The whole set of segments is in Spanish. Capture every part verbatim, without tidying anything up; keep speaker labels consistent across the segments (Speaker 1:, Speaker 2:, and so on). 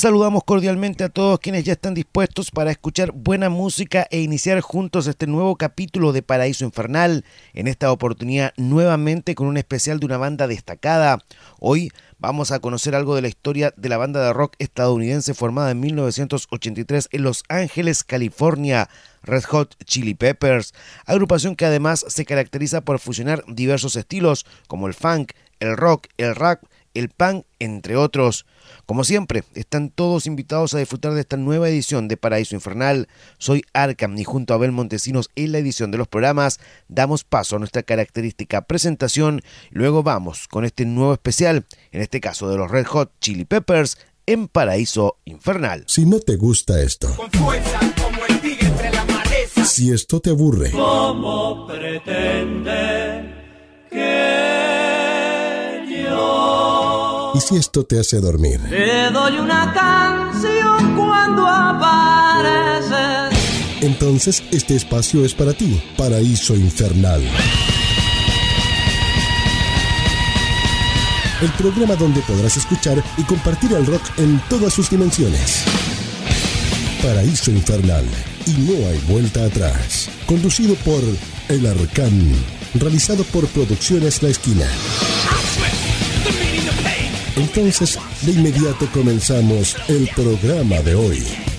Speaker 1: Saludamos cordialmente a todos quienes ya están dispuestos para escuchar buena música e iniciar juntos este nuevo capítulo de Paraíso Infernal, en esta oportunidad nuevamente con un especial de una banda destacada. Hoy vamos a conocer algo de la historia de la banda de rock estadounidense formada en mil novecientos ochenta y tres en Los Ángeles, California, Red Hot Chili Peppers, agrupación que además se caracteriza por fusionar diversos estilos como el funk, el rock, el rap, el punk, entre otros. Como siempre, están todos invitados a disfrutar de esta nueva edición de Paraíso Infernal. Soy Arkham y junto a Abel Montesinos en la edición de los programas damos paso a nuestra característica presentación y luego vamos con este nuevo especial, en este caso de los Red Hot Chili Peppers, en Paraíso Infernal.
Speaker 2: Si no te gusta esto,
Speaker 3: con fuerza como el tigre entre la maleza,
Speaker 2: si esto te aburre,
Speaker 4: ¿cómo pretende que yo?
Speaker 2: ¿Y si esto te hace dormir?
Speaker 4: Te doy una canción cuando apareces.
Speaker 2: Entonces este espacio es para ti, Paraíso Infernal. El programa donde podrás escuchar y compartir el rock en todas sus dimensiones. Paraíso Infernal, y no hay vuelta atrás. Conducido por El Arcán, realizado por Producciones La Esquina. Entonces, de inmediato comenzamos el programa de hoy.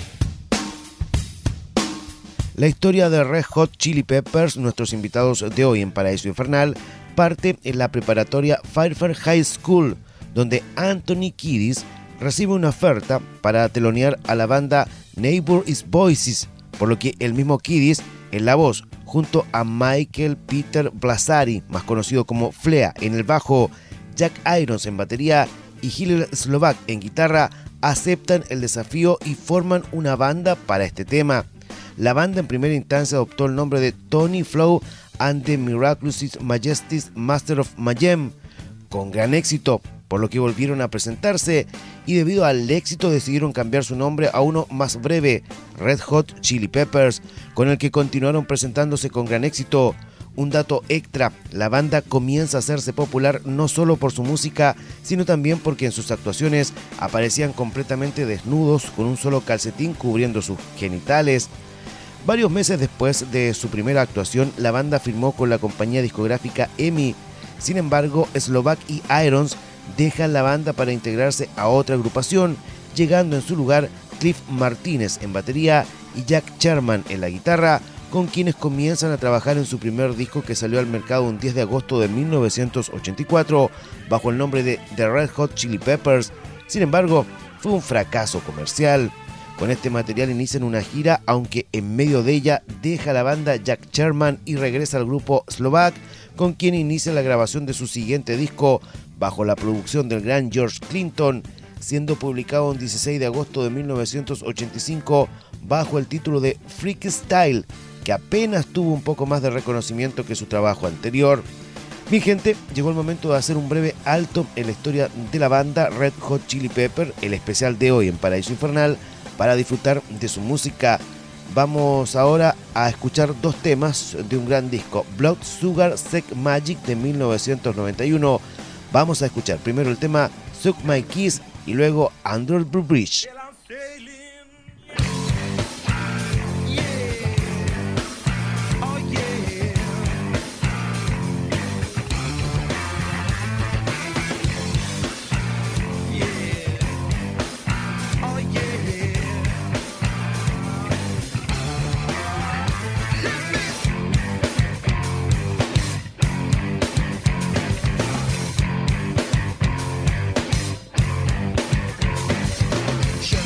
Speaker 1: La historia de Red Hot Chili Peppers, nuestros invitados de hoy en Paraíso Infernal, parte en la preparatoria Fairfax High School, donde Anthony Kiedis recibe una oferta para telonear a la banda Neighbor's Voices, por lo que el mismo Kiedis en la voz, junto a Michael Peter Blasari, más conocido como Flea en el bajo, Jack Irons en batería y Hillel Slovak en guitarra, aceptan el desafío y forman una banda para este tema. La banda en primera instancia adoptó el nombre de Tony Flow and the Miraculous Majesty's Master of Mayhem, con gran éxito, por lo que volvieron a presentarse y debido al éxito decidieron cambiar su nombre a uno más breve, Red Hot Chili Peppers, con el que continuaron presentándose con gran éxito. Un dato extra, la banda comienza a hacerse popular no solo por su música, sino también porque en sus actuaciones aparecían completamente desnudos con un solo calcetín cubriendo sus genitales. Varios meses después de su primera actuación, la banda firmó con la compañía discográfica E M I. Sin embargo, Slovak y Irons dejan la banda para integrarse a otra agrupación, llegando en su lugar Cliff Martínez en batería y Jack Sherman en la guitarra, con quienes comienzan a trabajar en su primer disco que salió al mercado un diez de agosto de mil novecientos ochenta y cuatro bajo el nombre de The Red Hot Chili Peppers. Sin embargo, fue un fracaso comercial. Con este material inician una gira, aunque en medio de ella deja la banda Jack Sherman y regresa al grupo Slovak, con quien inicia la grabación de su siguiente disco bajo la producción del gran George Clinton, siendo publicado el dieciséis de agosto de mil novecientos ochenta y cinco bajo el título de Freak Style, que apenas tuvo un poco más de reconocimiento que su trabajo anterior. Mi gente, llegó el momento de hacer un breve alto en la historia de la banda Red Hot Chili Peppers, el especial de hoy en Paraíso Infernal, para disfrutar de su música. Vamos ahora a escuchar dos temas de un gran disco, Blood Sugar Sex Magic de mil novecientos noventa y uno. Vamos a escuchar primero el tema Suck My Kiss y luego Under the Bridge.
Speaker 3: Should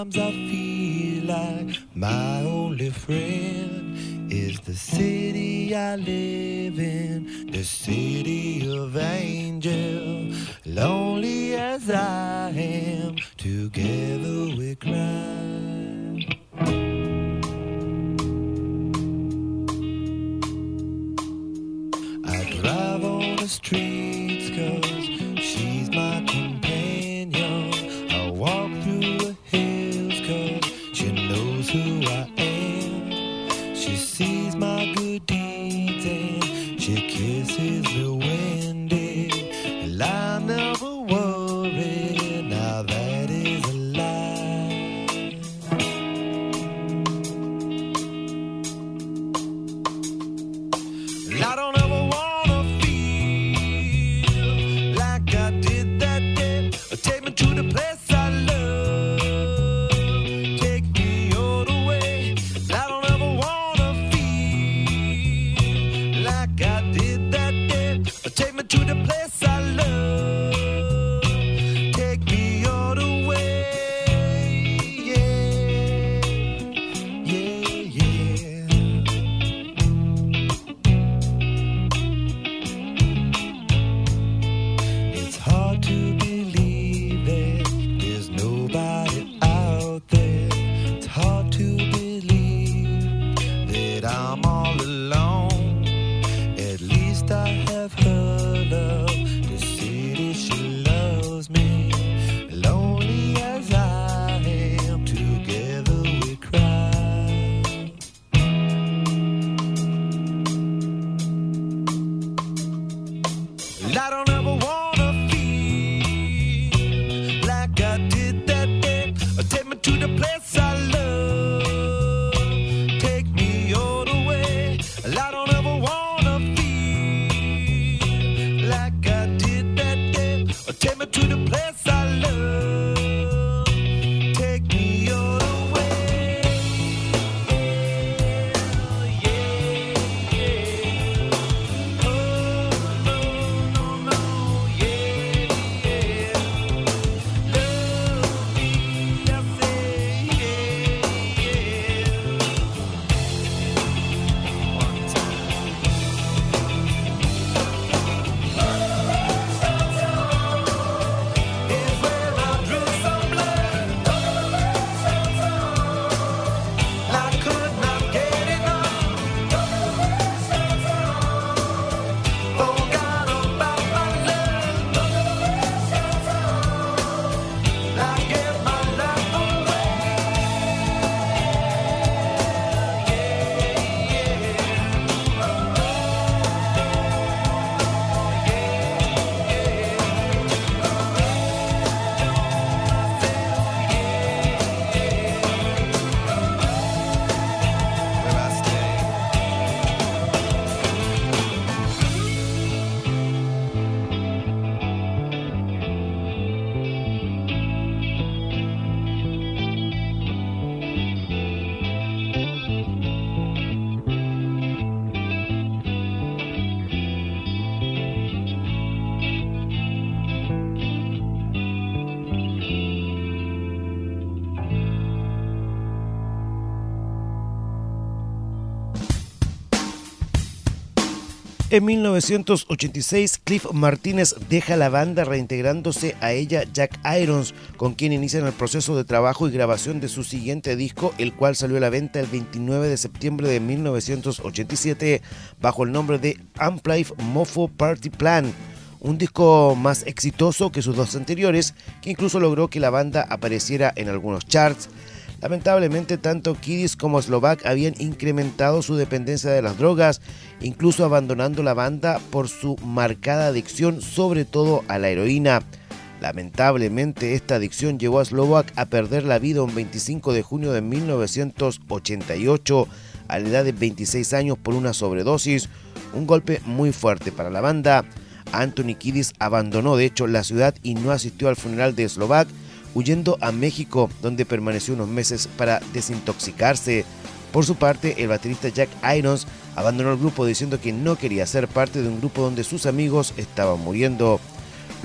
Speaker 5: Sometimes I feel like my only friend is the city I live in, the city of angels. Lonely as I am, together we cry. I drive on the streets 'cause she's my companion. I walk through the hills 'cause she knows who I am. She sees my good deeds and she kisses the windy. And I never worry, now that is a lie. And I don't ever wanna feel like I did that day. Take me to the place I love. Take me all the way. And I don't ever wanna feel like I did that day. Take me to the place I love. Take me all the way. Yeah, yeah, yeah. It's hard to believe that there's nobody out there. It's hard to believe that I'm all alone. At least I have her love. The city, she loves me. Lonely as I am, together we cry. And I don't ever wanna feel like I did that day. Take me to the place I love. Take me all the way. And I don't ever wanna feel like I did that day. Take me to the place I love. Take me all the way. Yeah, yeah. Oh, no, no, no, yeah, yeah. Love me, I say, yeah, yeah. One time. Is where I drew some blood. I could not get enough. Forgot about my love. I gave my life away. Where I stay.
Speaker 1: En mil novecientos ochenta y seis, Cliff Martínez deja la banda reintegrándose a ella Jack Irons, con quien inician el proceso de trabajo y grabación de su siguiente disco, el cual salió a la venta el veintinueve de septiembre de mil novecientos ochenta y siete bajo el nombre de Unplugged Mofo Party Plan, un disco más exitoso que sus dos anteriores, que incluso logró que la banda apareciera en algunos charts. Lamentablemente, tanto Kiddis como Slovak habían incrementado su dependencia de las drogas, incluso abandonando la banda por su marcada adicción, sobre todo a la heroína. Lamentablemente, esta adicción llevó a Slovak a perder la vida un veinticinco de junio de mil novecientos ochenta y ocho, a la edad de veintiséis años, por una sobredosis, un golpe muy fuerte para la banda. Anthony Kiddis abandonó de hecho la ciudad y no asistió al funeral de Slovak, huyendo a México, donde permaneció unos meses para desintoxicarse. Por su parte, el baterista Jack Irons abandonó el grupo diciendo que no quería ser parte de un grupo donde sus amigos estaban muriendo.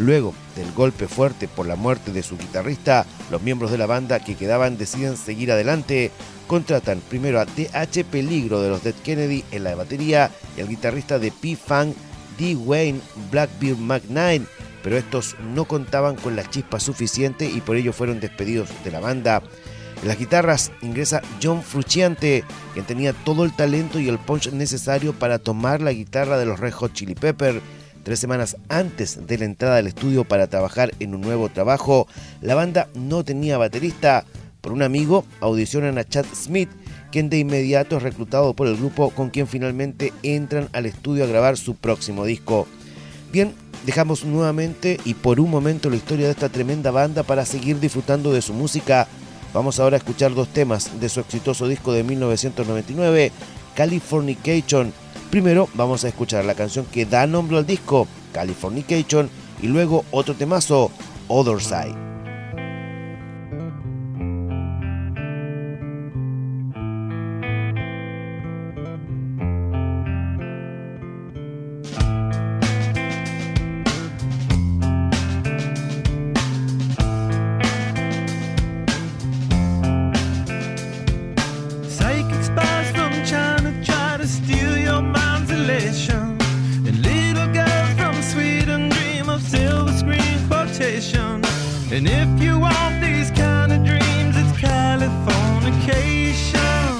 Speaker 1: Luego del golpe fuerte por la muerte de su guitarrista, los miembros de la banda que quedaban deciden seguir adelante. Contratan primero a T H Peligro de los Dead Kennedy en la batería y al guitarrista de P-Funk, Dwayne Blackbeard McKnight, pero estos no contaban con la chispa suficiente y por ello fueron despedidos de la banda. En las guitarras ingresa John Frusciante, quien tenía todo el talento y el punch necesario para tomar la guitarra de los Red Hot Chili Peppers. Tres semanas antes de la entrada al estudio para trabajar en un nuevo trabajo, la banda no tenía baterista. Por un amigo, audicionan a Chad Smith, quien de inmediato es reclutado por el grupo, con quien finalmente entran al estudio a grabar su próximo disco. Bien, dejamos nuevamente y por un momento la historia de esta tremenda banda para seguir disfrutando de su música. Vamos ahora a escuchar dos temas de su exitoso disco de mil novecientos noventa y nueve, Californication. Primero vamos a escuchar la canción que da nombre al disco, Californication, y luego otro temazo, Other Side.
Speaker 5: And if you want these kind of dreams, it's Californication.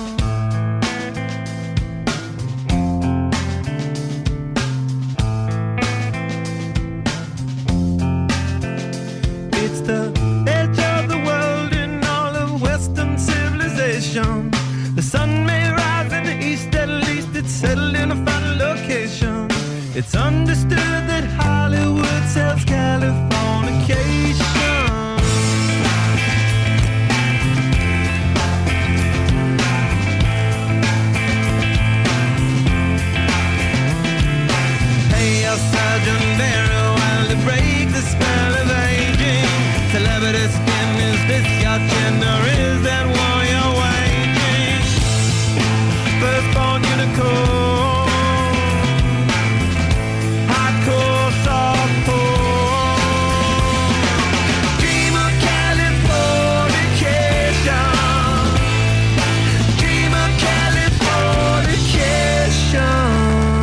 Speaker 5: It's the edge of the world in all of Western civilization. The sun may rise in the east, at least it's settled in a final location. It's understood that Hollywood sells Californication. Surgeon very well to break the spell of aging. Celebrity skin, is this your gender? Is that war you're waging? Firstborn unicorn, hardcore, softcore. Dream of Californication. Dream of Californication.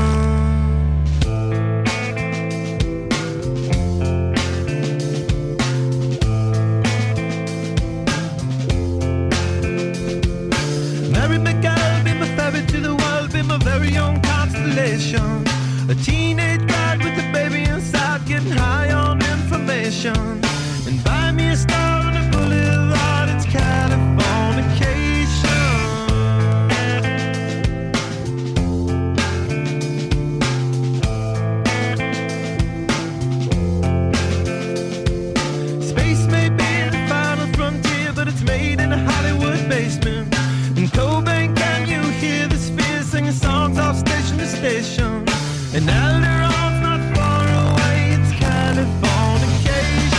Speaker 5: A teenage bride with a baby inside, getting high on information. And buy me a star on a boulevard, it's Californication. Space may be the final frontier, but it's made in a Hollywood basement. In Cobain, can you hear the sphere singing songs off station to station? And Alderon's not far away, it's Californication.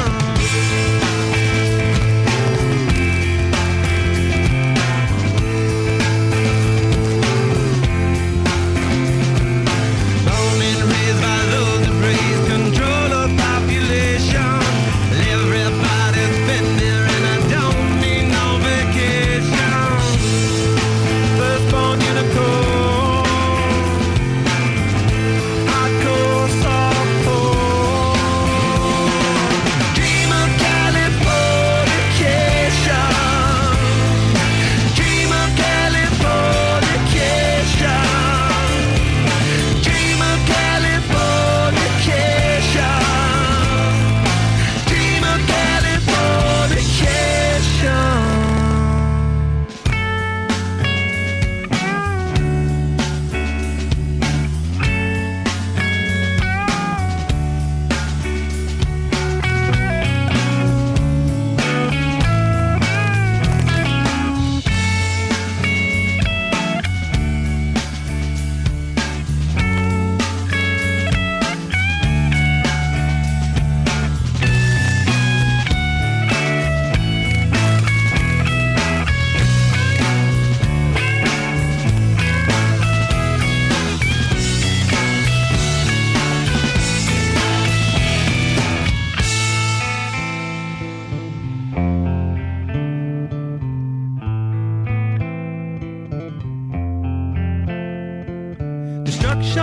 Speaker 5: Born and raised by those that praise control of population. Everybody's been there and I don't need no vacation. Firstborn unicorn,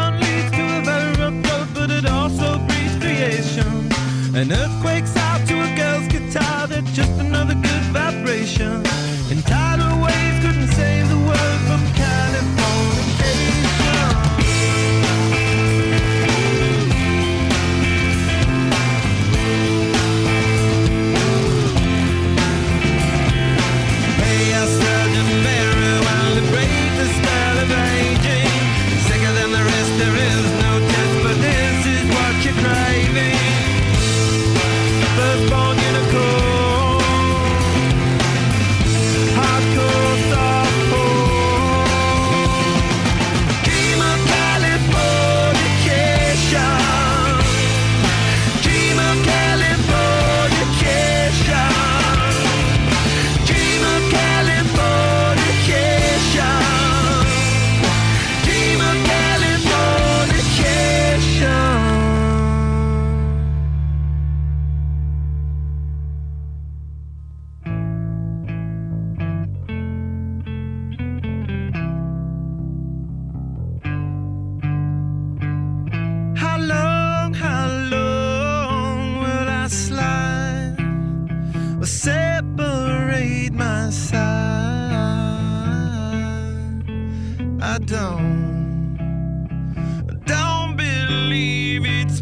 Speaker 5: one leads to a very rough road, but it also breeds creation. An earthquake's out to a girl's guitar, that's just another good vibration. And tidal waves couldn't save the world from Californication. Pay a surgeon very well to break the spell of aging. Sicker than the rest, there is no test, but this is what you're craving. Firstborn unicorn, hardcore softcore, dream of Californication, dream of Californication, dream of Californication, dream of Californication. How long, how long will I slide or separate my side? I don't, I don't believe it's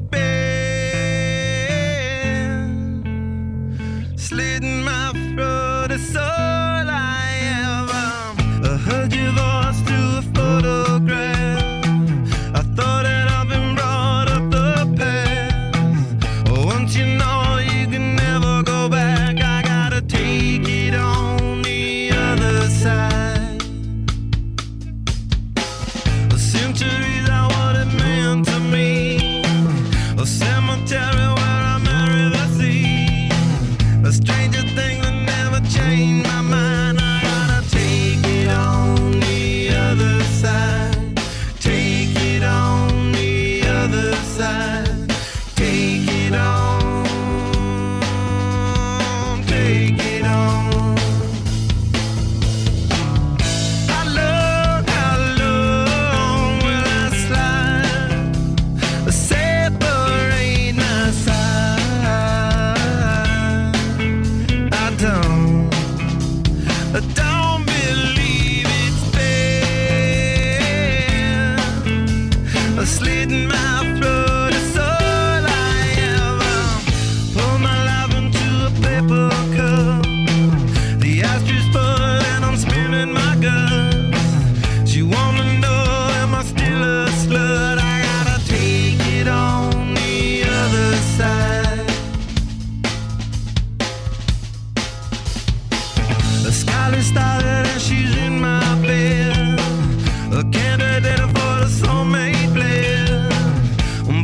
Speaker 5: been slitting my throat, it's all I ever. I heard your voice through a photograph. I thought that I've been brought up the past. Once you know you can never go back, I gotta take it on the other side. The centuries are what it meant to me. A cemetery where I marry the sea. A stranger thing that never changed my mind. I gotta take it on the other side. Take it on the other side. Take it on. Take it on. How long, how long will I slide? Separate my side. I don't, I don't believe it's been slitting my throat, it's all I ever. Pour my life into a paper cup. The ashtay's full and I'm spinning my guts. She wanna know, am I still a slut? I gotta take it on the other side. The skyline started and she's in my bed. A candidate for the soulmate blend.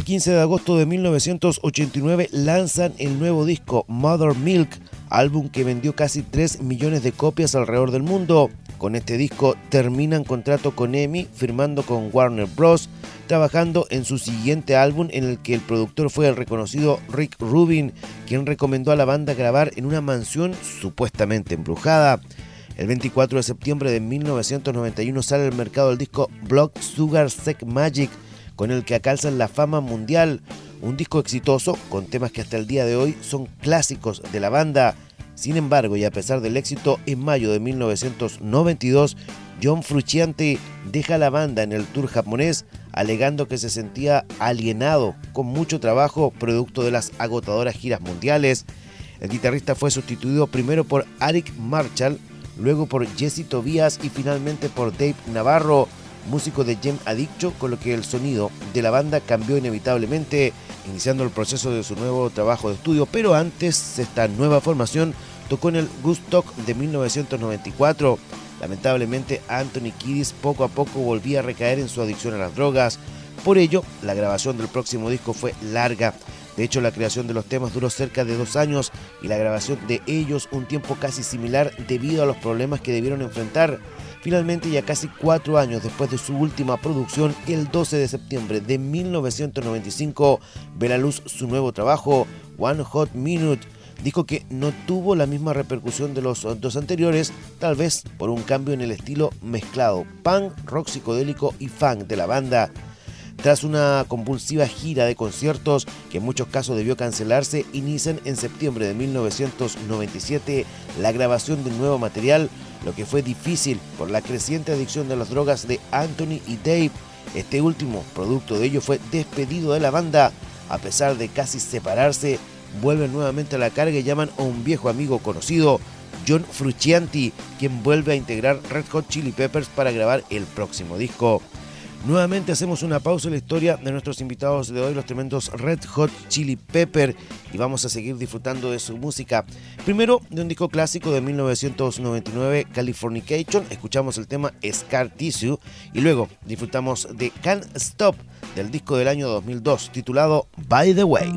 Speaker 1: El quince de agosto de mil novecientos ochenta y nueve lanzan el nuevo disco Mother Milk, álbum que vendió casi tres millones de copias alrededor del mundo. Con este disco terminan contrato con E M I, firmando con Warner Bros., trabajando en su siguiente álbum, en el que el productor fue el reconocido Rick Rubin, quien recomendó a la banda grabar en una mansión supuestamente embrujada. El veinticuatro de septiembre de mil novecientos noventa y uno sale al mercado el disco Blood Sugar Sex Magik, con el que alcanzan la fama mundial. Un disco exitoso con temas que hasta el día de hoy son clásicos de la banda. Sin embargo, y a pesar del éxito, en mayo de mil novecientos noventa y dos, John Frusciante deja la banda en el tour japonés, alegando que se sentía alienado con mucho trabajo producto de las agotadoras giras mundiales. El guitarrista fue sustituido primero por Eric Marshall, luego por Jesse Tobias y finalmente por Dave Navarro, músico de Gem Addiction, con lo que el sonido de la banda cambió inevitablemente, iniciando el proceso de su nuevo trabajo de estudio. Pero antes, esta nueva formación tocó en el Woodstock de mil novecientos noventa y cuatro. Lamentablemente, Anthony Kiedis poco a poco volvía a recaer en su adicción a las drogas. Por ello, la grabación del próximo disco fue larga. De hecho, la creación de los temas duró cerca de dos años y la grabación de ellos un tiempo casi similar debido a los problemas que debieron enfrentar. Finalmente, ya casi cuatro años después de su última producción, el doce de septiembre de mil novecientos noventa y cinco, ve la luz su nuevo trabajo, One Hot Minute. Dijo que no tuvo la misma repercusión de los dos anteriores, tal vez por un cambio en el estilo mezclado punk, rock psicodélico y funk de la banda. Tras una convulsiva gira de conciertos que en muchos casos debió cancelarse, inician en septiembre de mil novecientos noventa y siete la grabación del nuevo material, lo que fue difícil por la creciente adicción de las drogas de Anthony y Dave. Este último, producto de ello, fue despedido de la banda. A pesar de casi separarse, vuelven nuevamente a la carga y llaman a un viejo amigo conocido, John Frusciante, quien vuelve a integrar Red Hot Chili Peppers para grabar el próximo disco. Nuevamente hacemos una pausa en la historia de nuestros invitados de hoy, los tremendos Red Hot Chili Peppers, y vamos a seguir disfrutando de su música. Primero, de un disco clásico de mil novecientos noventa y nueve, Californication, escuchamos el tema Scar Tissue, y luego disfrutamos de Can't Stop, del disco del año dos mil dos, titulado By the Way.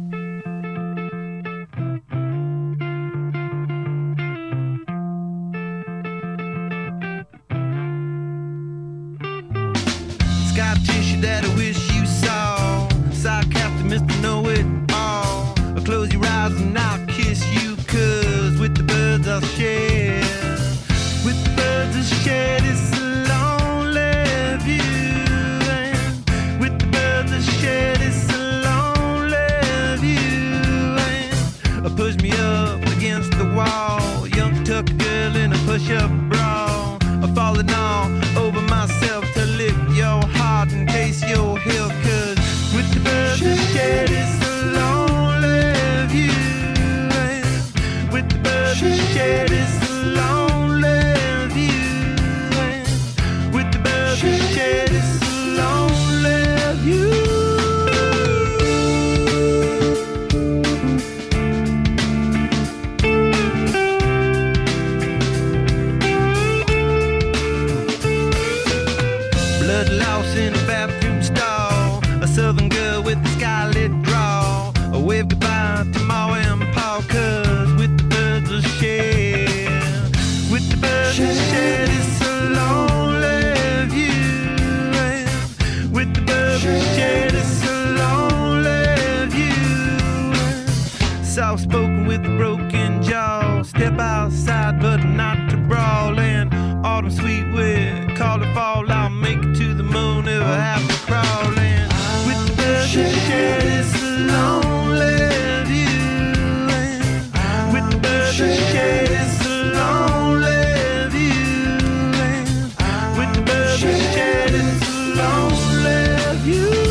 Speaker 5: Scar tissue that I wish you saw. Sarcastic Mister Know-It-All. Close your eyes and I'll kiss you, cause with the birds I'll share. With the birds I'll share this lonely view. And with the birds I'll share this lonely view. And push me up against the wall. Young tuck girl in a push-up bra. I'm falling all over myself to lift your heart and taste your hill, cause with the birds I share this lonely view. And with the birds I share this lonely view. And with the birds I share this lonely view. In a bathroom stall, a southern girl with a scarlet draw. A wave goodbye to Ma and Pa, cause with the birds I'll share. With the birds I'll share this lonely view. And with the birds I'll share this lonely view. Soft spoken with a broken jaw. Step outside but not to brawl. And autumn sweet wind, call it fall. I'll make it to the moon if I have to crawl in. With the birds I share this lonely view. And with the birds I share this lonely view. And with the birds I share this lonely view.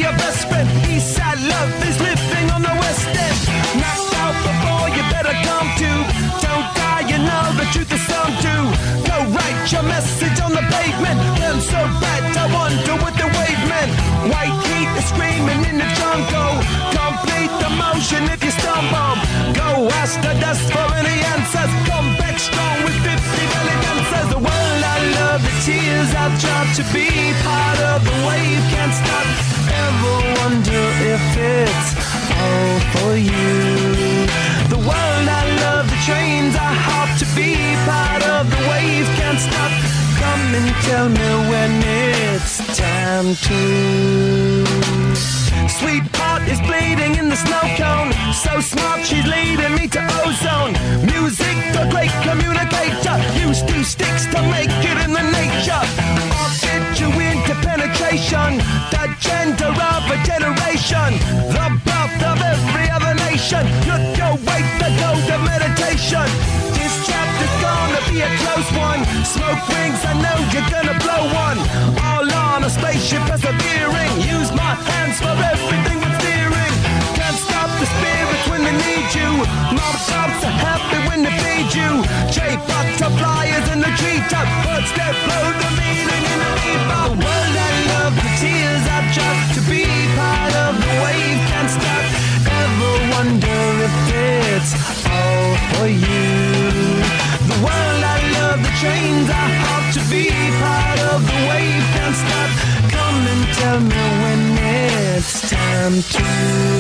Speaker 3: your best friend. Eastside love is living on the West End. Knocked out before you better come to. Don't die, you know the truth is some do. Go write your message on the pavement. Burn so bright, I wonder what the wave meant. White heat is screaming in the jungle. Complete the motion if you stumble. Go ask the dust for any answers. Come back strong with fifty belly dancers. The world I love, the tears I've tried to be part of the wave. Can't stop, ever wonder if it's all for you. The world I love, the trains I hop to be part of the wave. Can't stop, come and tell me when it's time to. Sweetheart is bleeding in the snow cone. So smart, she's leading me to ozone. Music, the great communicator. Use two sticks to make it in the nature. I'll get you into penetration. The gender of a generation. The birth of every other nation. Look your way to go to meditation. This chapter's gonna be a close one. Smoke rings, I know you're gonna blow one. All on a spaceship persevering. Use my hands for everything but steering. Can't stop the spirits when they need you. Mob shops are happy when they feed you. J butterflies in the treetop. Birds that blow the meaning in the bebop. The world I love, the tears I've dropped to be part of the wave. Can't stop, ever wonder if it's all for you. The world I love, the trains I hop to be part of the wave. Can't stop, come and tell me when it's time to.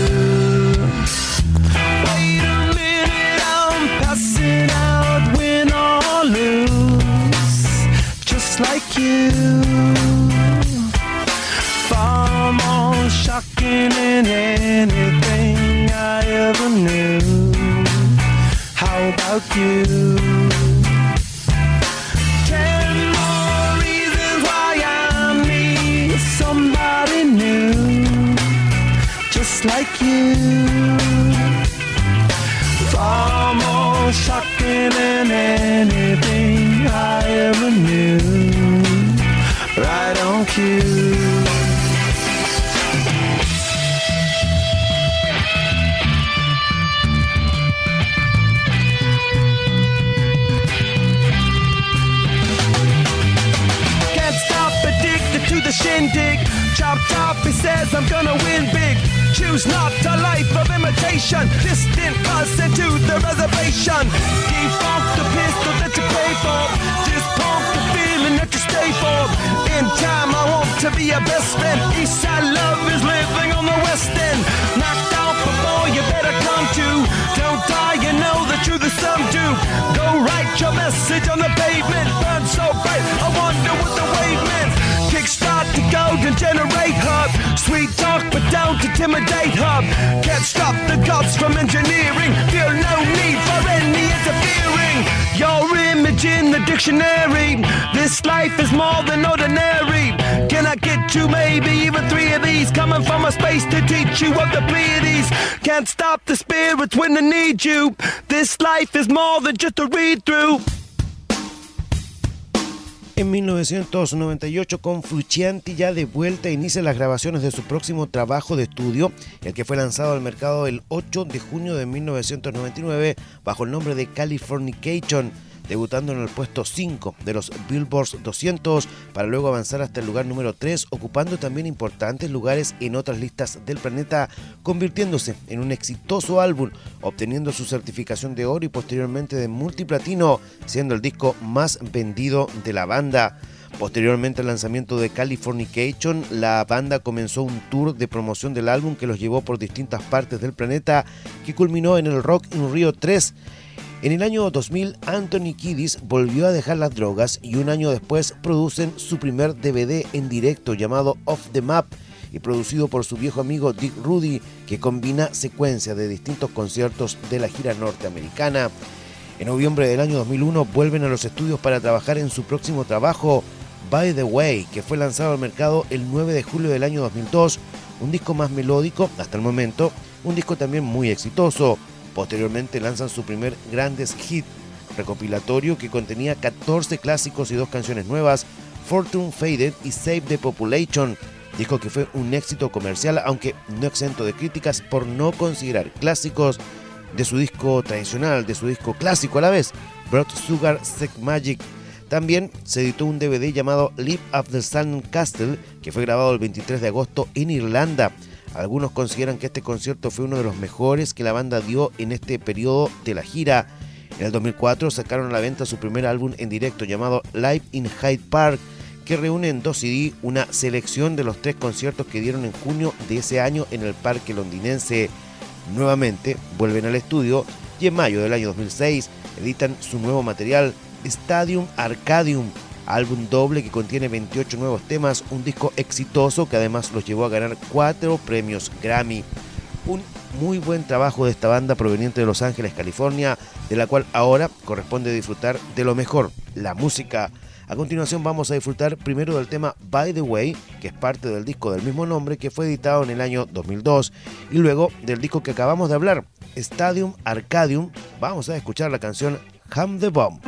Speaker 3: Wait a minute, I'm passing out, win or lose, just like you. Far more shocking than anything I ever knew. How about you? Ten more reasons why I need somebody new, just like you. Far more shocking than anything I ever knew. Right on cue. To the shindig, chop chop, he says I'm gonna win big. Choose not a life of imitation, distant cousin to the reservation. Defunct the pistol that you pay for, just pump the feeling that you stay for. In time I want to be your best friend. Eastside love is living on the West End. Knocked out before you better come to. Don't die, you know the truth is some do. Go write your message on the pavement. Burn so bright, I wonder what the wave meant. Kickstart the golden generate hub. Sweet talk but don't intimidate hub. Can't stop the gods from engineering. Feel no need for any interfering. Your image in the dictionary. This life is more than ordinary. Can I get you maybe even three of these? Coming from a space to teach you of the Pleiades. Can't stop the spirits when they need you. This life is more than just a read through.
Speaker 1: En mil novecientos noventa y ocho, con Frusciante ya de vuelta, inicia las grabaciones de su próximo trabajo de estudio, el que fue lanzado al mercado el ocho de junio de mil novecientos noventa y nueve bajo el nombre de Californication, debutando en el puesto cinco de los Billboard doscientos para luego avanzar hasta el lugar número tres, ocupando también importantes lugares en otras listas del planeta, convirtiéndose en un exitoso álbum, obteniendo su certificación de oro y posteriormente de multiplatino, siendo el disco más vendido de la banda. Posteriormente al lanzamiento de Californication, la banda comenzó un tour de promoción del álbum que los llevó por distintas partes del planeta, que culminó en el Rock in Rio tres. En el año dos mil, Anthony Kiedis volvió a dejar las drogas y un año después producen su primer D V D en directo llamado Off the Map y producido por su viejo amigo Dick Rudy, que combina secuencias de distintos conciertos de la gira norteamericana. En noviembre del año dos mil uno vuelven a los estudios para trabajar en su próximo trabajo, By the Way, que fue lanzado al mercado el nueve de julio del año dos mil dos, un disco más melódico hasta el momento, un disco también muy exitoso. Posteriormente lanzan su primer Grandes Hit, recopilatorio que contenía catorce clásicos y dos canciones nuevas, Fortune Faded y Save the Population, disco que fue un éxito comercial, aunque no exento de críticas por no considerar clásicos de su disco tradicional, de su disco clásico a la vez, Blood Sugar Sex Magik. También se editó un D V D llamado Live at the Sand Castle, que fue grabado el veintitrés de agosto en Irlanda. Algunos consideran que este concierto fue uno de los mejores que la banda dio en este periodo de la gira. En el dos mil cuatro sacaron a la venta su primer álbum en directo llamado Live in Hyde Park, que reúne en dos C D una selección de los tres conciertos que dieron en junio de ese año en el parque londinense. Nuevamente vuelven al estudio y en mayo del año dos mil seis editan su nuevo material Stadium Arcadium, álbum doble que contiene veintiocho nuevos temas, un disco exitoso que además los llevó a ganar cuatro premios Grammy. Un muy buen trabajo de esta banda proveniente de Los Ángeles, California, de la cual ahora corresponde disfrutar de lo mejor, la música. A continuación vamos a disfrutar primero del tema By the Way, que es parte del disco del mismo nombre que fue editado en el año dos mil dos, y luego del disco que acabamos de hablar, Stadium Arcadium, vamos a escuchar la canción Ham the Bomb.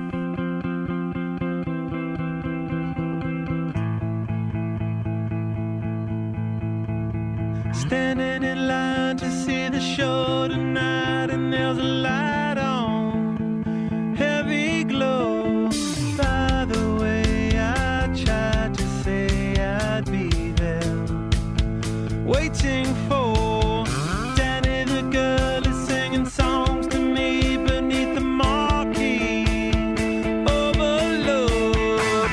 Speaker 5: Standing in line to see the show tonight, and there's a light on, heavy glow. By the way, I tried to say I'd be there, waiting for Danny the girl is singing songs to me beneath the marquee. Overload.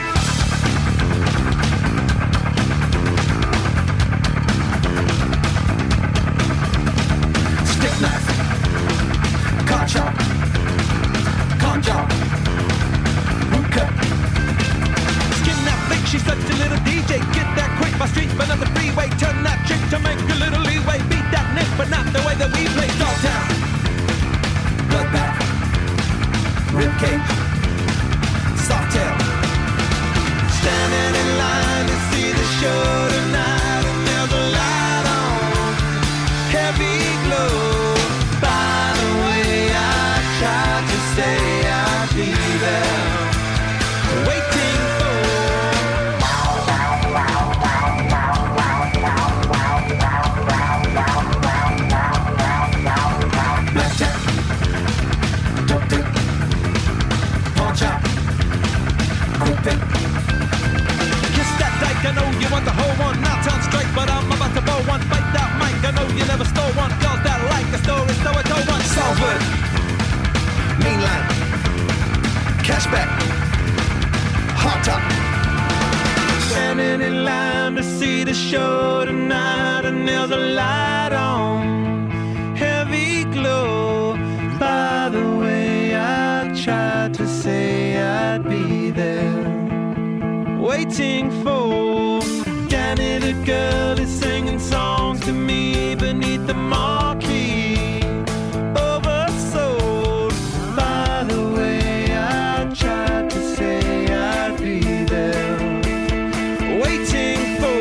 Speaker 5: Stick knife, cut chop, con job, root cut. Skin that flick, she's such a little D J. Get that quick by street, but on the freeway. Turn that chick to make a little leeway. Beat that nick, but not the way that we play. Dogtown, bloodbath, ribcage, softail. Standing in line to see the show tonight, and there's a light on, heavy glow. By the way, I tried to say I'd be there, waiting for blackjack, dope dick, pawn chop, quick pick. Kiss that dyke, I know you want the whole one. Not on strike, but I'm about to blow one. Bite that mic, I know you never stole one. Girls that like the story, so I told one. Salford, mainline, cashback, hot top. Standing in line to see the show tonight, and there's a light on, heavy glow. By the way, I tried to say I'd be there, waiting for Danny the girl is singing songs to me beneath the marquee. Oversold. By the way, I tried to say I'd be there, waiting for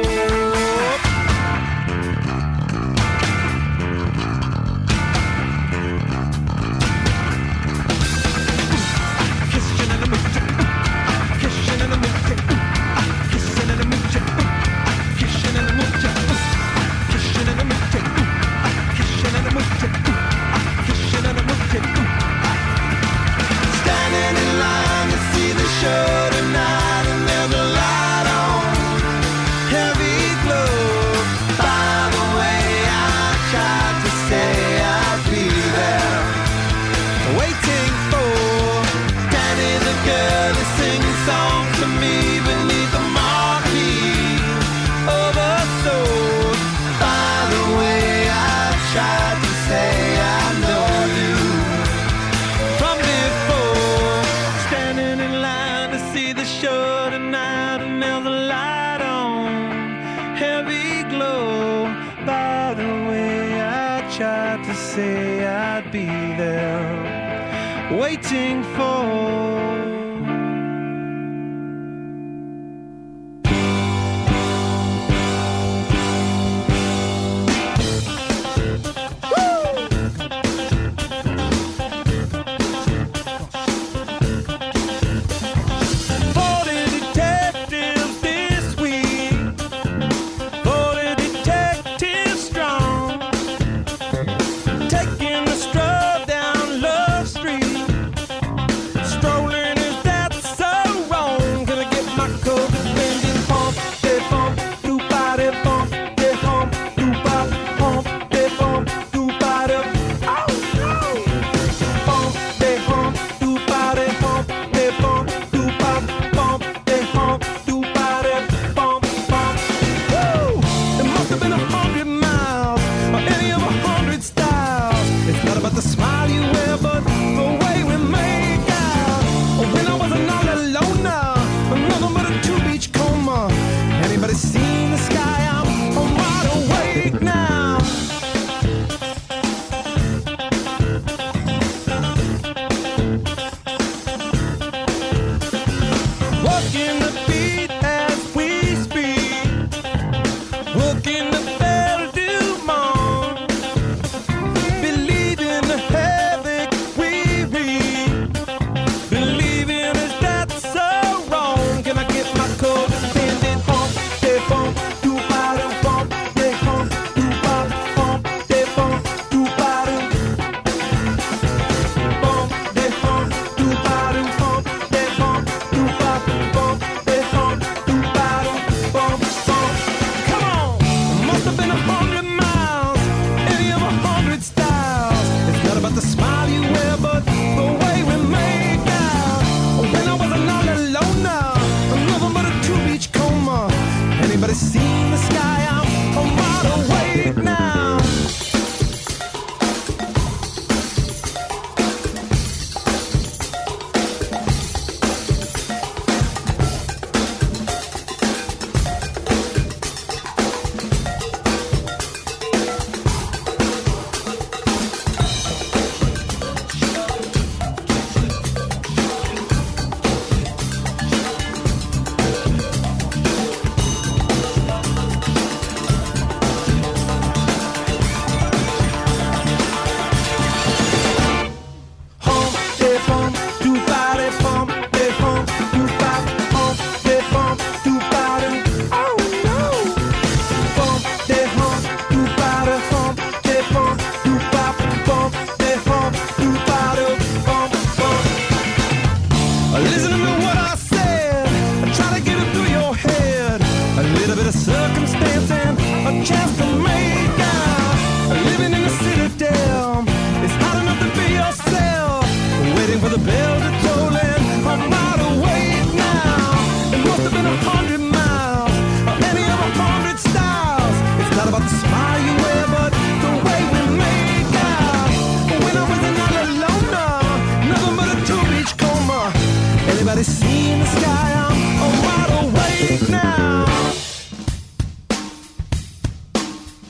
Speaker 5: kissing in the mood, kissing in the mood, kissing in the mood, kissing in the mood, kissing in the mood, kissing in the mood, kissing in the mood. Standing in line to see the show tonight, and there's a light on, heavy glow. By the way, I tried to say I'd be there, waiting for Danny the girl is singing songs to me beneath the marquee. Oversold. By the way, I tried to say I know you from before. Standing in line to see the show tonight, and there's a light on, heavy glow. By the way, I tried to say I'd be there, waiting for forty detectives this week.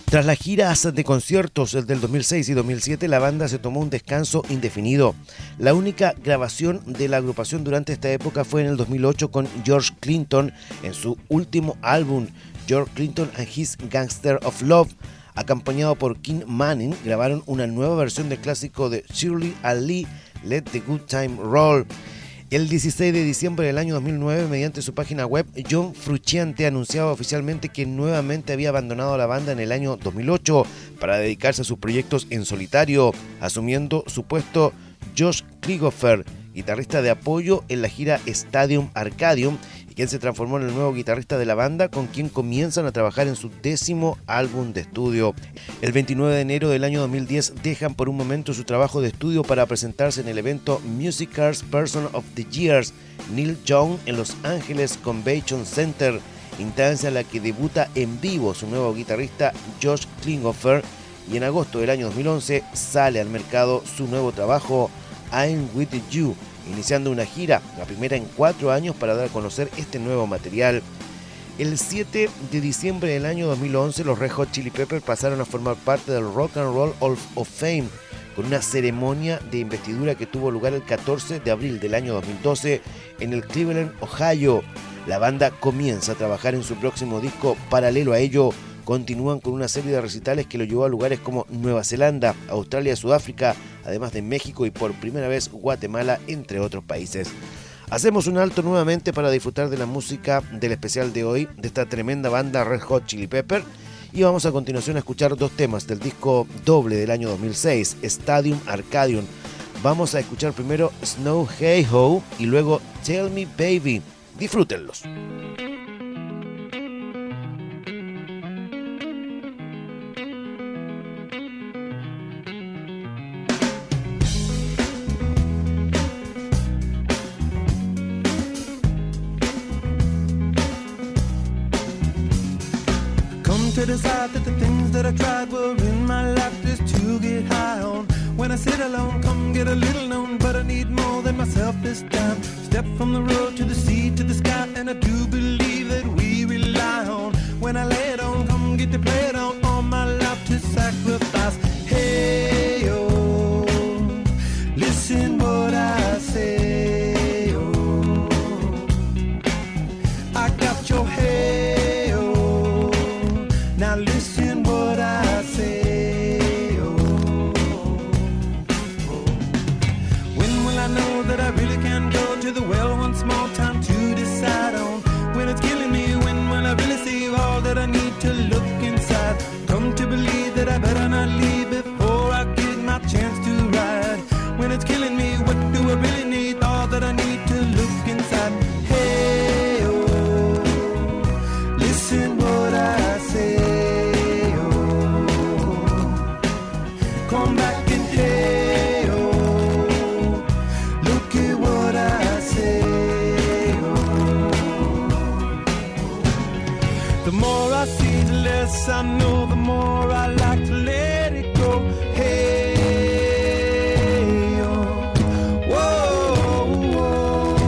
Speaker 1: Tras las giras de conciertos del dos mil seis y dos mil siete, la banda se tomó un descanso indefinido. La única grabación de la agrupación durante esta época fue en el dos mil ocho con George Clinton en su último álbum, George Clinton and His Gangster of Love. Acompañado por Kim Manning, grabaron una nueva versión del clásico de Shirley Ali, Let the Good Time Roll. El dieciséis de diciembre del año dos mil nueve, mediante su página web, John Frusciante anunciaba oficialmente que nuevamente había abandonado la banda en el año dos mil ocho para dedicarse a sus proyectos en solitario, asumiendo su puesto Josh Klinghoffer, guitarrista de apoyo en la gira Stadium Arcadium, y quien se transformó en el nuevo guitarrista de la banda, con quien comienzan a trabajar en su décimo álbum de estudio. El veintinueve de enero del año dos mil diez dejan por un momento su trabajo de estudio para presentarse en el evento Musicars Person of the Years Neil Young en Los Ángeles Convention Center, instancia en la que debuta en vivo su nuevo guitarrista Josh Klinghoffer, y en agosto del año dos mil once sale al mercado su nuevo trabajo I'm With You, iniciando una gira, la primera en cuatro años, para dar a conocer este nuevo material. El siete de diciembre del año dos mil once, los Red Hot Chili Peppers pasaron a formar parte del Rock and Roll Hall of Fame, con una ceremonia de investidura que tuvo lugar el catorce de abril del año dos mil doce en el Cleveland, Ohio. La banda comienza a trabajar en su próximo disco. Paralelo a ello, continúan con una serie de recitales que lo llevó a lugares como Nueva Zelanda, Australia, Sudáfrica, además de México y por primera vez Guatemala, entre otros países. Hacemos un alto nuevamente para disfrutar de la música del especial de hoy, de esta tremenda banda Red Hot Chili Peppers, y vamos a continuación a escuchar dos temas del disco doble del año dos mil seis, Stadium Arcadium. Vamos a escuchar primero Snow Hey Ho y luego Tell Me Baby. Disfrútenlos.
Speaker 5: To decide that the things that I tried were in my life just to get high on. When I sit alone, come get a little known, but I need more than myself this time. Step from the road to the sea to the sky, and I do believe that we rely on. When I lay it on, come get to play it on, all my life to sacrifice. Hey, oh, listen what I say, oh, I got your head. Now listen what I say, oh, oh. When will I know that I really can go to the well one small time to decide on? When it's killing me, when will I really see all that I need to look inside? Come to believe that I better not leave before I get my chance to ride. When it's killing me, what do I really need? All that I need to look inside. Hey, oh, listen what I say. Come back and hey, oh, look at what I say, oh. The more I see, the less I know, the more I like to let it go. Hey, oh, whoa, whoa.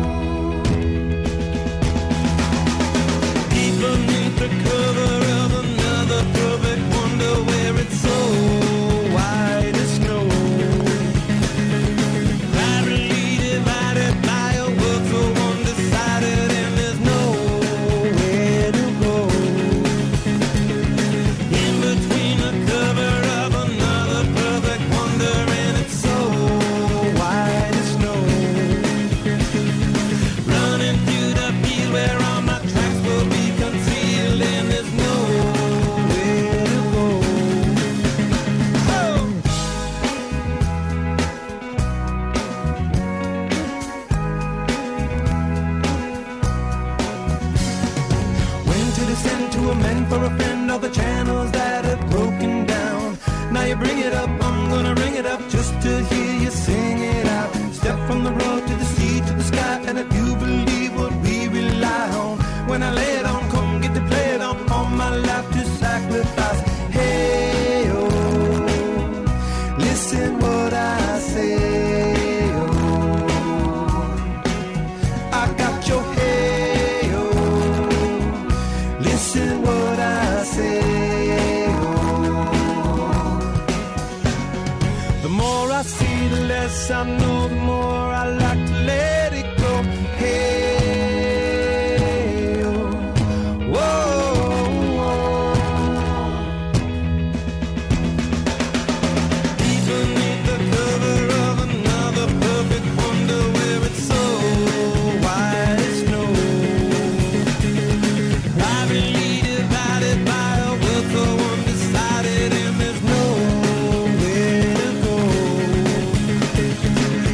Speaker 5: Deep beneath the cover of another perfect wonder where it's so white as snow, privately divided by a world so undecided, and there's nowhere to go. In between the cover of another perfect wonder, and it's so white as snow, running through the field where all my tracks will be concealed, and there's nowhere to go. To amend for a friend all the channels that have broken down. Now you bring it up, I'm gonna ring it up just to hear you sing it out. Step from the road to the sea to the sky, and I do believe what we rely on. When I lay it on, come get to play it on, all my life to sacrifice. Hey, oh, listen what I say, oh, I got your hey, oh, listen what I say, oh. less I know, the more I like to let it go. Hey, oh, whoa, whoa. Deep beneath the cover of another perfect wonder, where it's so white as snow, privately divided by a will so undecided, and there's nowhere to go.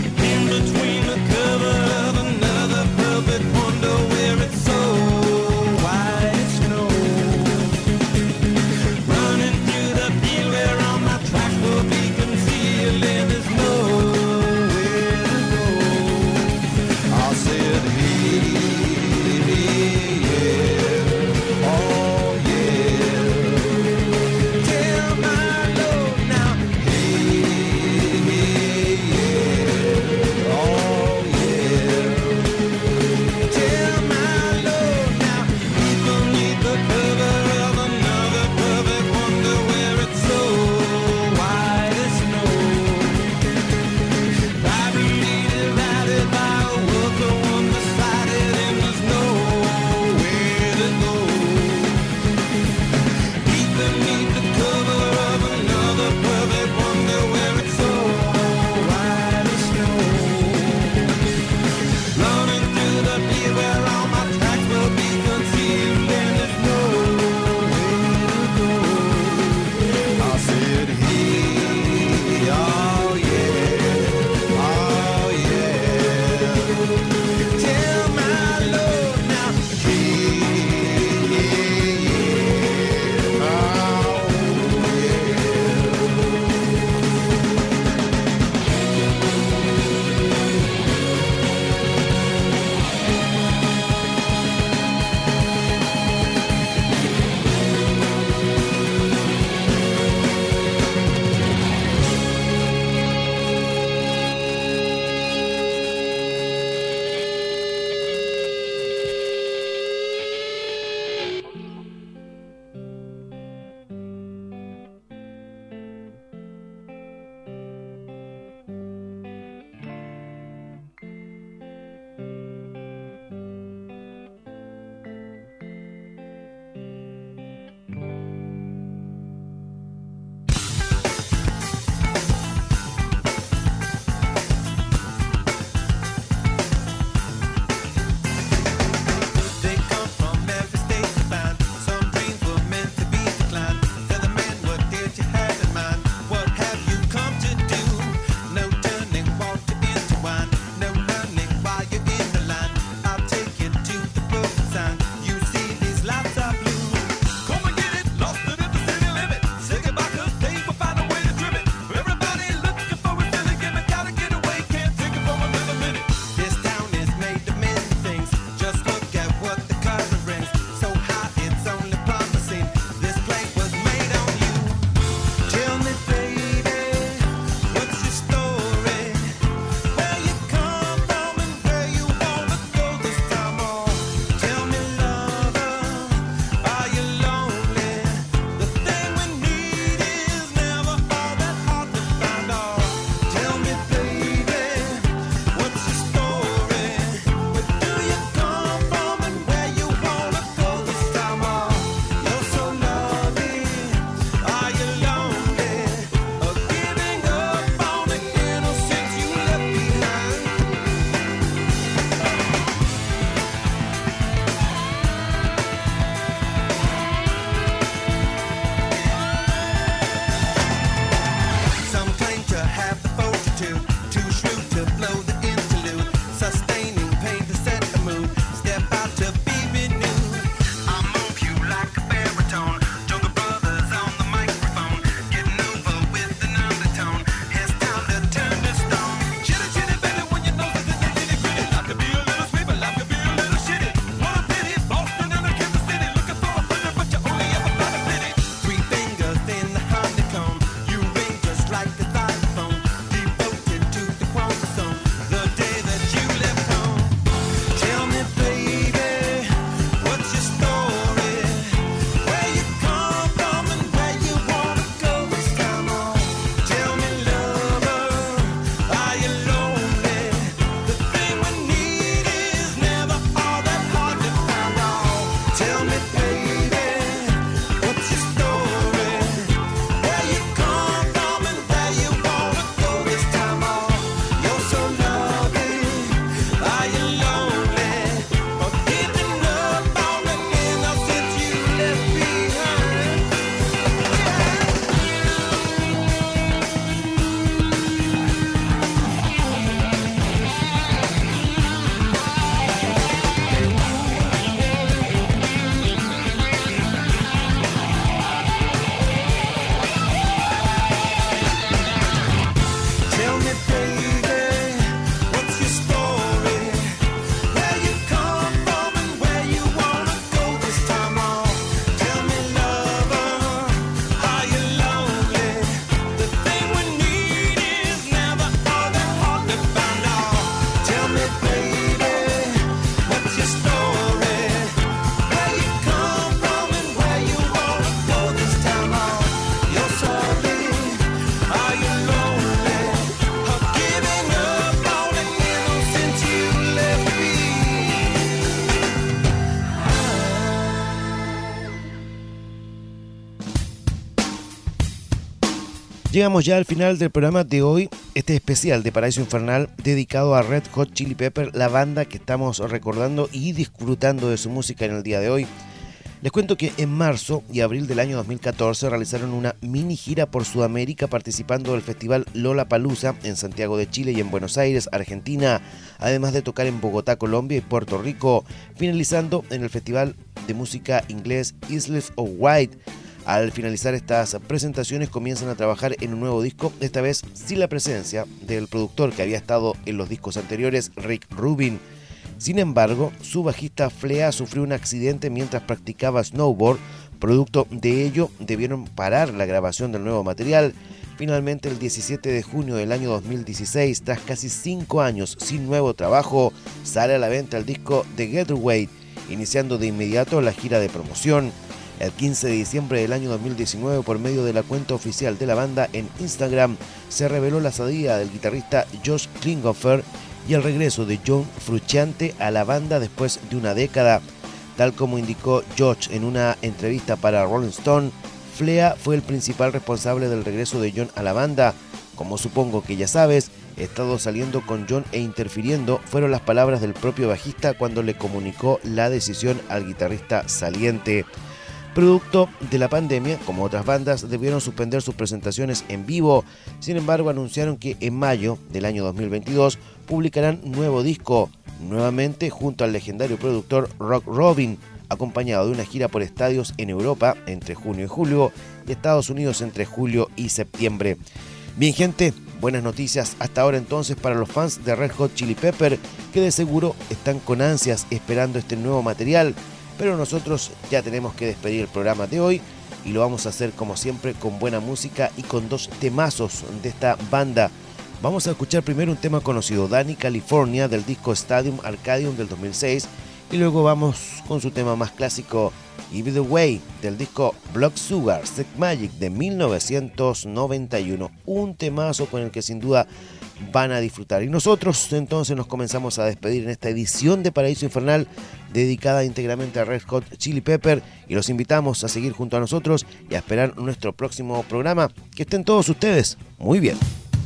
Speaker 1: Llegamos ya al final del programa de hoy, este especial de Paraíso Infernal dedicado a Red Hot Chili Peppers, la banda que estamos recordando y disfrutando de su música en el día de hoy. Les cuento que en marzo y abril del año dos mil catorce realizaron una mini gira por Sudamérica participando del festival Lollapalooza en Santiago de Chile y en Buenos Aires, Argentina, además de tocar en Bogotá, Colombia y Puerto Rico, finalizando en el festival de música inglés Isles of Wight. Al finalizar estas presentaciones comienzan a trabajar en un nuevo disco, esta vez sin la presencia del productor que había estado en los discos anteriores, Rick Rubin. Sin embargo, su bajista Flea sufrió un accidente mientras practicaba snowboard. Producto de ello, debieron parar la grabación del nuevo material. Finalmente, el diecisiete de junio del año dos mil dieciséis, tras casi cinco años sin nuevo trabajo, sale a la venta el disco The Getaway, iniciando de inmediato la gira de promoción. El quince de diciembre del año dos mil diecinueve, por medio de la cuenta oficial de la banda en Instagram, se reveló la salida del guitarrista Josh Klinghoffer y el regreso de John Frusciante a la banda después de una década. Tal como indicó Josh en una entrevista para Rolling Stone, Flea fue el principal responsable del regreso de John a la banda. Como supongo que ya sabes, he estado saliendo con John e interfiriendo, fueron las palabras del propio bajista cuando le comunicó la decisión al guitarrista saliente. Producto de la pandemia, como otras bandas, debieron suspender sus presentaciones en vivo. Sin embargo, anunciaron que en mayo del año dos mil veintidós publicarán un nuevo disco, nuevamente junto al legendario productor Rock Robin, acompañado de una gira por estadios en Europa entre junio y julio y Estados Unidos entre julio y septiembre. Bien, gente, buenas noticias hasta ahora entonces para los fans de Red Hot Chili Peppers, que de seguro están con ansias esperando este nuevo material. Pero nosotros ya tenemos que despedir el programa de hoy y lo vamos a hacer como siempre con buena música y con dos temazos de esta banda. Vamos a escuchar primero un tema conocido, Danny California, del disco Stadium Arcadium del dos mil seis, y luego vamos con su tema más clásico, Give It Away, del disco Blood Sugar Sex Magik de mil novecientos noventa y uno, un temazo con el que sin duda van a disfrutar. Y nosotros entonces nos comenzamos a despedir en esta edición de Paraíso Infernal dedicada íntegramente a Red Hot Chili Peppers, y los invitamos a seguir junto a nosotros y a esperar nuestro próximo programa. Que estén todos ustedes muy bien.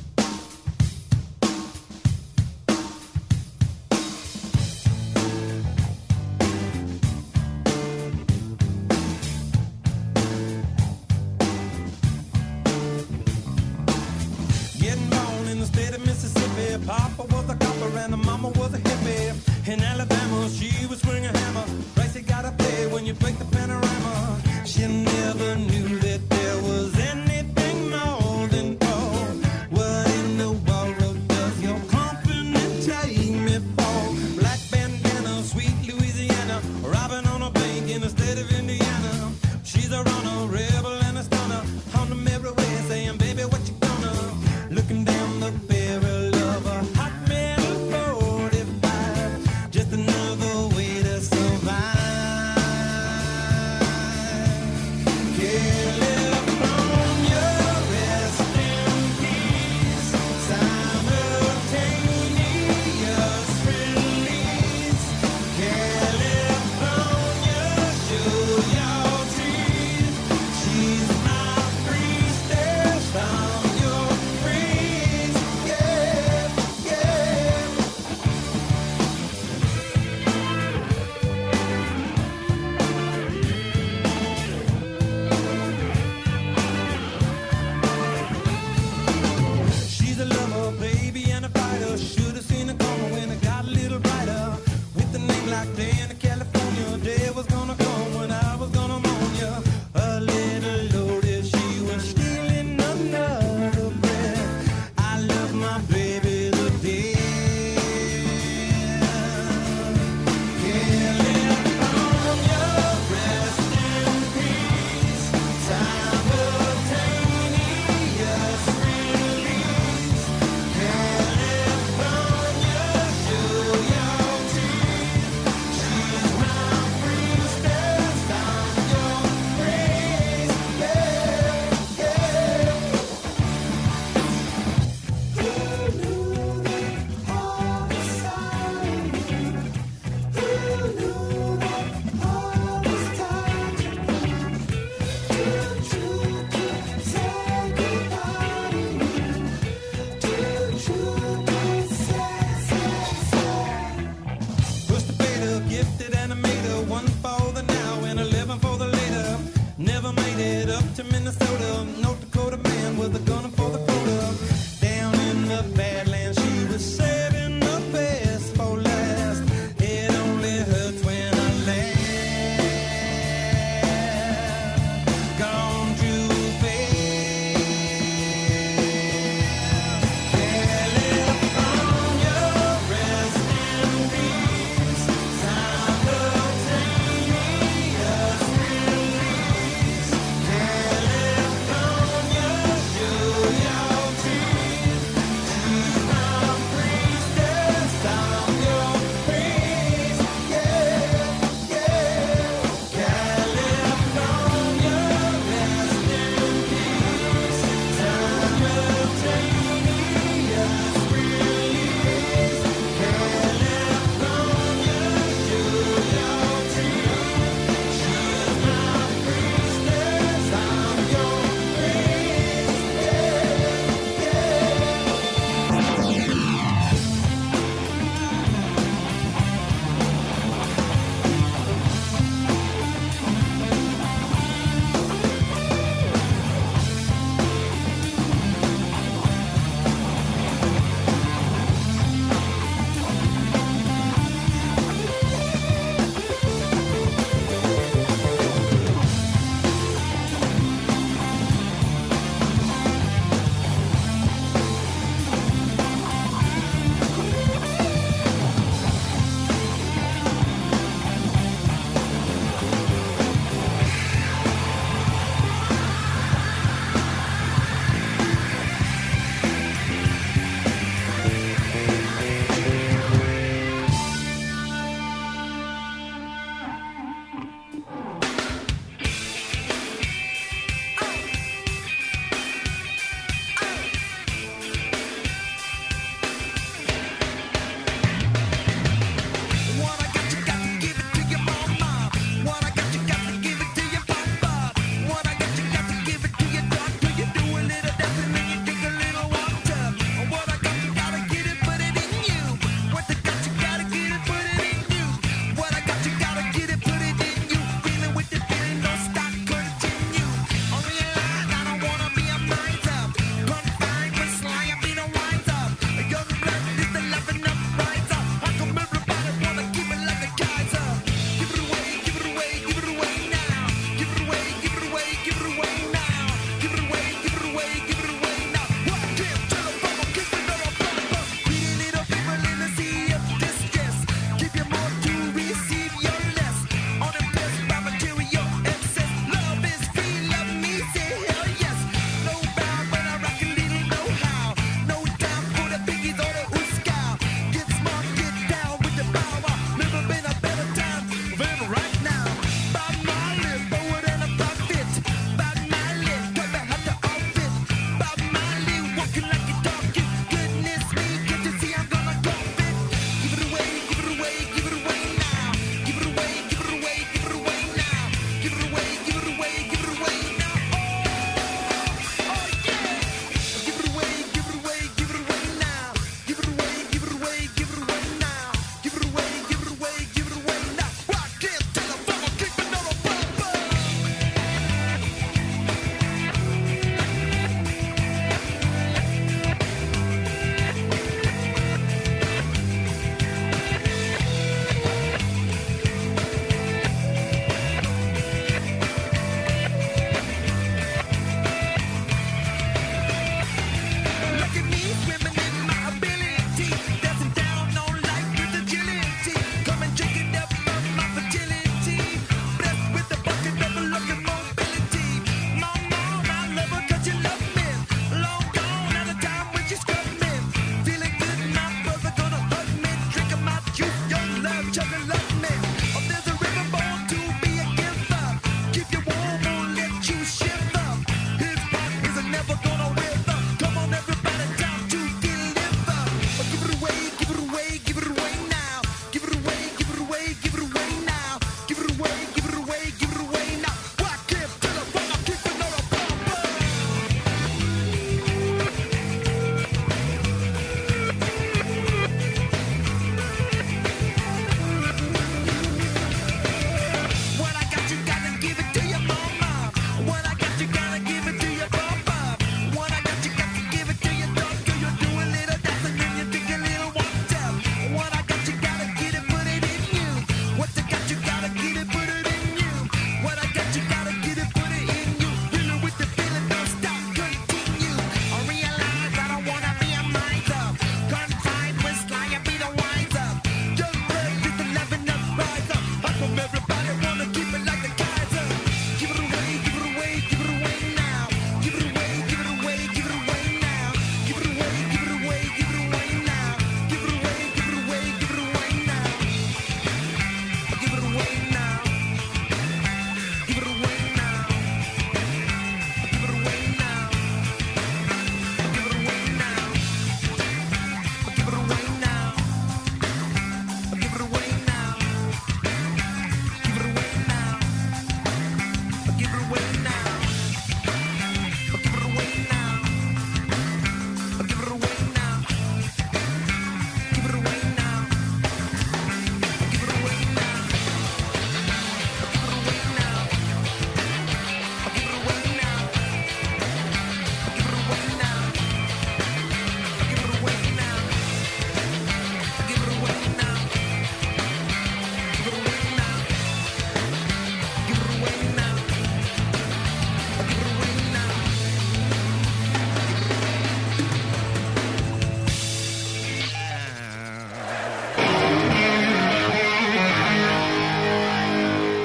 Speaker 5: Papa was a copper and the mama was a hippie. In Alabama, she was swinging a hammer. Price you gotta pay when you break the panorama. She never knew that there was anything more than gold. What in the world does your company take me for? Black bandana, sweet Louisiana, robbing on a bank in the state of Indiana. She's a runner, rebel and a stunner. On the mirror way saying, baby, what you gonna? Looking down the barrel of a hot metal forty-five.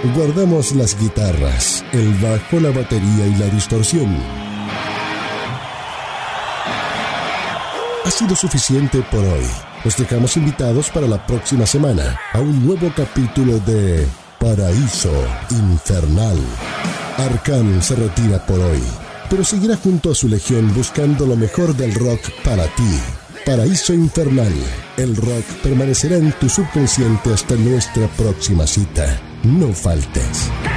Speaker 2: guardamos las guitarras, el bajo, la batería y la distorsión. Ha sido suficiente por hoy. Los dejamos invitados para la próxima semana a un nuevo capítulo de Paraíso Infernal. Arkham se retira por hoy, pero seguirá junto a su legión buscando lo mejor del rock para ti. Paraíso Infernal. El rock permanecerá en tu subconsciente hasta nuestra próxima cita. No faltes.